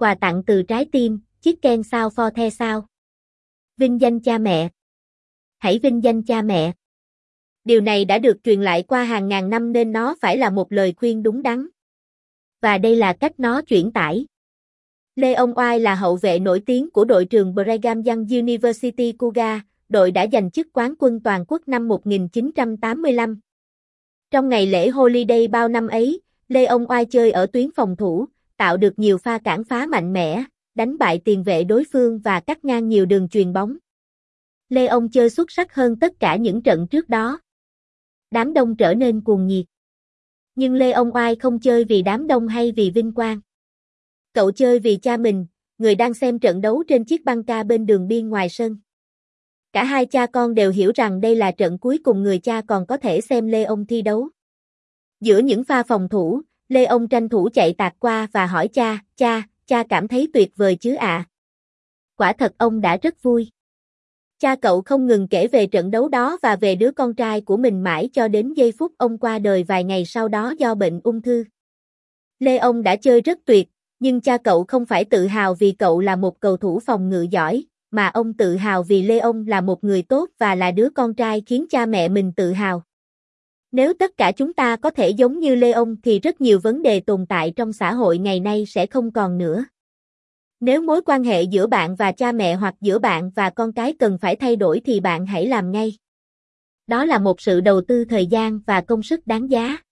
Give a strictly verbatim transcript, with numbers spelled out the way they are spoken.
Quà tặng từ trái tim, Chicken sao for the sao. Vinh danh cha mẹ. Hãy vinh danh cha mẹ. Điều này đã được truyền lại qua hàng ngàn năm nên nó phải là một lời khuyên đúng đắn. Và đây là cách nó chuyển tải. Lê Ông Oai là hậu vệ nổi tiếng của đội trường Brigham Young University Cougar, đội đã giành chức quán quân toàn quốc năm một nghìn chín trăm tám mươi lăm. Trong ngày lễ Holiday bao năm ấy, Lê Ông Oai chơi ở tuyến phòng thủ, tạo được nhiều pha cản phá mạnh mẽ, đánh bại tiền vệ đối phương và cắt ngang nhiều đường chuyền bóng. Lê Ông chơi xuất sắc hơn tất cả những trận trước đó. Đám đông trở nên cuồng nhiệt. Nhưng Lê Ông Oai không chơi vì đám đông hay vì vinh quang. Cậu chơi vì cha mình, người đang xem trận đấu trên chiếc băng ca bên đường biên ngoài sân. Cả hai cha con đều hiểu rằng đây là trận cuối cùng người cha còn có thể xem Lê Ông thi đấu. Giữa những pha phòng thủ, Lê Ông tranh thủ chạy tạt qua và hỏi cha, cha, cha cảm thấy tuyệt vời chứ ạ? À? Quả thật ông đã rất vui. Cha cậu không ngừng kể về trận đấu đó và về đứa con trai của mình mãi cho đến giây phút ông qua đời vài ngày sau đó do bệnh ung thư. Lê Ông đã chơi rất tuyệt, nhưng cha cậu không phải tự hào vì cậu là một cầu thủ phòng ngự giỏi, mà ông tự hào vì Lê Ông là một người tốt và là đứa con trai khiến cha mẹ mình tự hào. Nếu tất cả chúng ta có thể giống như Lê Ông thì rất nhiều vấn đề tồn tại trong xã hội ngày nay sẽ không còn nữa. Nếu mối quan hệ giữa bạn và cha mẹ hoặc giữa bạn và con cái cần phải thay đổi thì bạn hãy làm ngay. Đó là một sự đầu tư thời gian và công sức đáng giá.